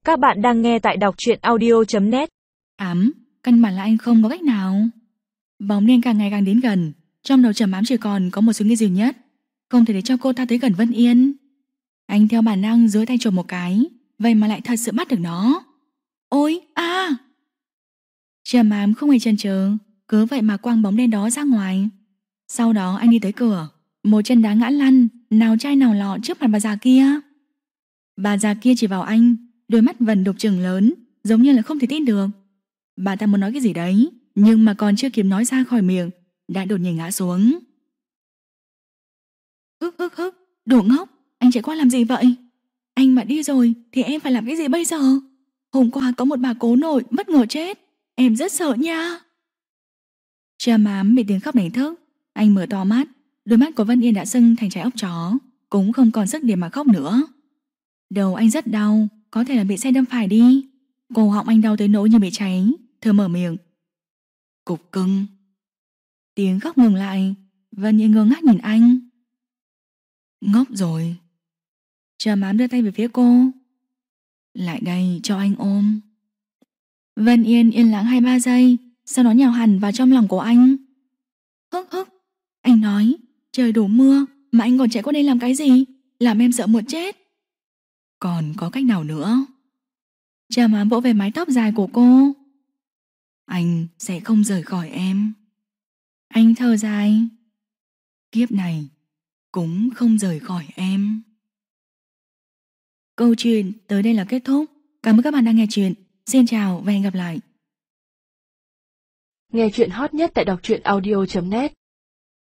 Các bạn đang nghe tại đọc truyện audio.net. Căn bản là anh không có cách nào. Bóng đen càng ngày càng đến gần. Trong đầu Trầm Ám chỉ còn có một suy nghĩ duy nhất: không thể để cho cô ta tới gần Vân Yên. Anh theo bản năng giơ tay chộp một cái, vậy mà lại thật sự bắt được nó. Ôi a! Trầm Ám không hề chần chừ, cứ vậy mà quăng bóng đen đó ra ngoài. Sau đó anh đi tới cửa, một chân đá ngã lăn, nào chai nào lọ trước mặt bà già kia. Bà già kia chỉ vào anh, đôi mắt vằn đục trừng lớn, giống như là không thể tin được. Bà ta muốn nói cái gì đấy, nhưng mà còn chưa kịp nói ra khỏi miệng, đã đột nhiên ngã xuống. Hức, đồ ngốc, anh chạy qua làm gì vậy? Anh mà đi rồi thì em phải làm cái gì bây giờ? Hôm qua có một bà cố nội bất ngờ chết, em rất sợ nha. Trầm Ám bị tiếng khóc đánh thức, anh mở to mắt, đôi mắt của Vân Yên đã sưng thành trái ốc chó, cũng không còn sức để mà khóc nữa. Đầu anh rất đau, có thể là bị xe đâm phải đi. Cổ họng anh đau tới nỗi như bị cháy, thở mở miệng: cục cưng. Tiếng khóc ngừng lại, Vân Yên ngơ ngác nhìn anh. Ngốc rồi. Trầm Ám đưa tay về phía cô. Lại đây cho anh ôm. Vân Yên yên lặng 2-3 giây, sau đó nhào hẳn vào trong lòng của anh. Hức, anh nói, trời đổ mưa mà anh còn chạy qua đây làm cái gì? Làm em sợ muốn chết. Còn có cách nào nữa? Trầm Ám vỗ về mái tóc dài của cô. Anh sẽ không rời khỏi em. Anh thở dài. Kiếp này cũng không rời khỏi em. Câu chuyện tới đây là kết thúc. Cảm ơn các bạn đã nghe chuyện. Xin chào và hẹn gặp lại. Nghe chuyện hot nhất tại đọc truyện audio.net.